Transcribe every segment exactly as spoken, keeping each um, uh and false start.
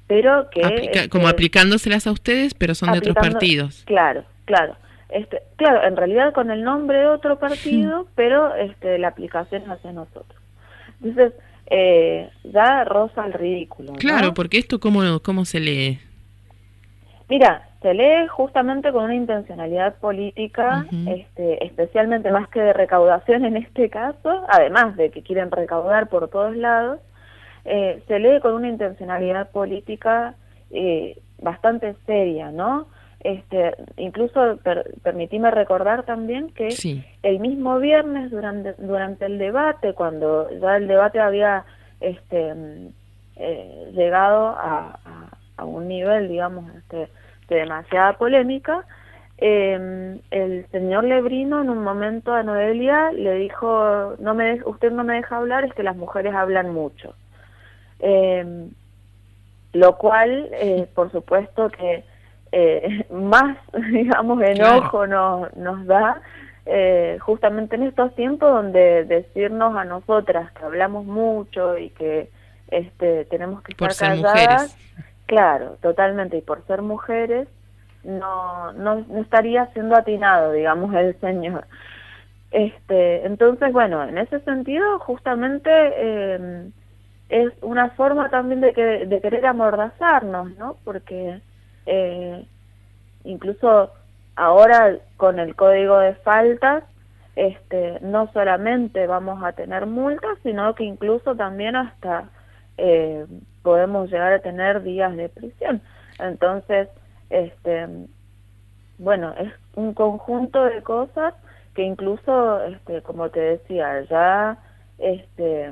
pero que... Aplica, este, como aplicándoselas a ustedes, pero son de otros partidos. Claro, claro. Este, claro, en realidad con el nombre de otro partido, pero este, la aplicación es hacia nosotros. Entonces, eh, ya roza el ridículo, Claro, ¿no? porque esto, ¿cómo, cómo se lee? Mira, se lee justamente con una intencionalidad política, Uh-huh. este, especialmente más que de recaudación en este caso, además de que quieren recaudar por todos lados, eh, se lee con una intencionalidad política eh, bastante seria, ¿no? Este, incluso per, permitíme recordar también que Sí. el mismo viernes durante durante el debate, cuando ya el debate había este eh, llegado a, a, a un nivel, digamos, este, de demasiada polémica, eh, el señor Lebrino en un momento a Noelia le dijo, no me de, usted no me deja hablar, es que las mujeres hablan mucho. Eh, lo cual, eh, por supuesto que eh, más, digamos, enojo Claro. nos, nos da, eh, justamente en estos tiempos donde decirnos a nosotras que hablamos mucho y que este, tenemos que Por estar ser calladas, mujeres. claro, totalmente, y por ser mujeres, no, no, no estaría siendo atinado, digamos, el señor. Este, entonces, bueno, en ese sentido, justamente... Eh, es una forma también de, que, de querer amordazarnos, ¿no? Porque eh, incluso ahora con el código de faltas, este, no solamente vamos a tener multas, sino que incluso también hasta eh, podemos llegar a tener días de prisión. Entonces, este, bueno, es un conjunto de cosas que incluso, este, como te decía, ya este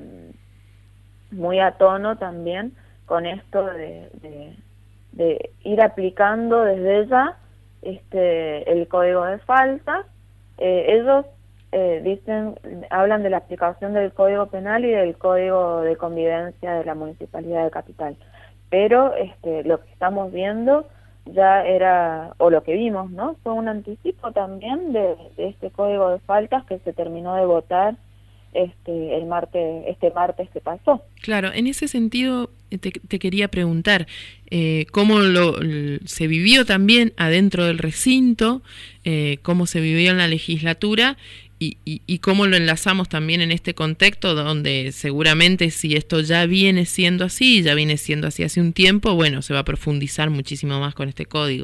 muy a tono también con esto de, de, de ir aplicando desde ya este el código de faltas. Eh, ellos eh, dicen, hablan de la aplicación del Código Penal y del Código de Convivencia de la Municipalidad de Capital, pero este lo que estamos viendo ya era, o lo que vimos, ¿no? Fue un anticipo también de, de este código de faltas que se terminó de votar este el martes este martes que pasó. Claro, en ese sentido te, te quería preguntar eh, cómo lo, se vivió también adentro del recinto, eh, cómo se vivió en la legislatura y, y, y cómo lo enlazamos también en este contexto donde seguramente si esto ya viene siendo así, ya viene siendo así hace un tiempo, bueno, se va a profundizar muchísimo más con este código.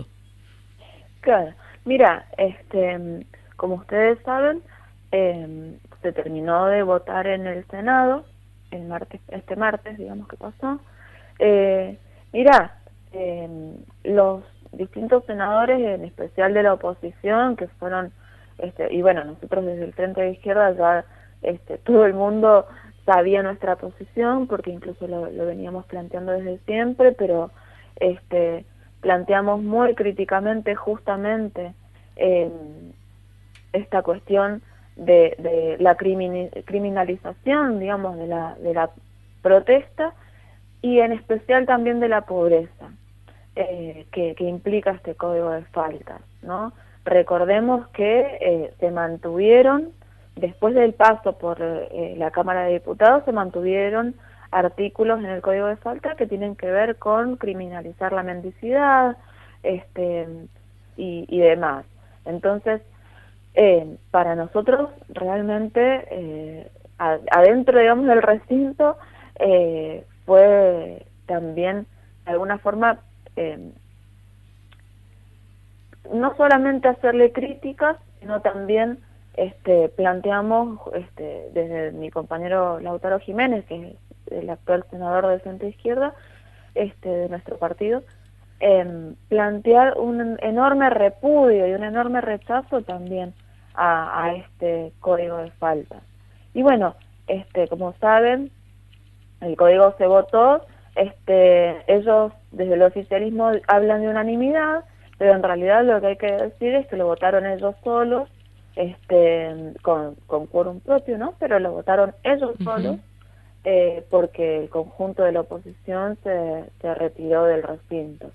Claro, mira, este, como ustedes saben, eh, se terminó de votar en el Senado el martes, este martes, digamos que pasó. Eh, mira, eh, los distintos senadores, en especial de la oposición, que fueron, este, y bueno, nosotros desde el Frente de Izquierda ya, este, todo el mundo sabía nuestra posición, porque incluso lo, lo veníamos planteando desde siempre, pero este, planteamos muy críticamente justamente eh, esta cuestión de, de la criminalización, digamos, de la, de la protesta y en especial también de la pobreza eh, que, que implica este código de faltas, ¿no? Recordemos que eh, se mantuvieron, después del paso por eh, la Cámara de Diputados, se mantuvieron artículos en el código de faltas que tienen que ver con criminalizar la mendicidad este, y, y demás. Entonces, Eh, para nosotros realmente eh, adentro, digamos, del recinto eh, fue también de alguna forma eh, no solamente hacerle críticas, sino también este, planteamos este, desde mi compañero Lautaro Jiménez, que es el actual senador de Centro Izquierda este, de nuestro partido, eh, plantear un enorme repudio y un enorme rechazo también A, a este código de faltas. Y bueno, este, como saben, el código se votó, este, ellos desde el oficialismo hablan de unanimidad, pero en realidad lo que hay que decir es que lo votaron ellos solos, este, con, con quórum propio, ¿no? Pero lo votaron ellos Uh-huh. solos, eh, porque el conjunto de la oposición se, se retiró del recinto.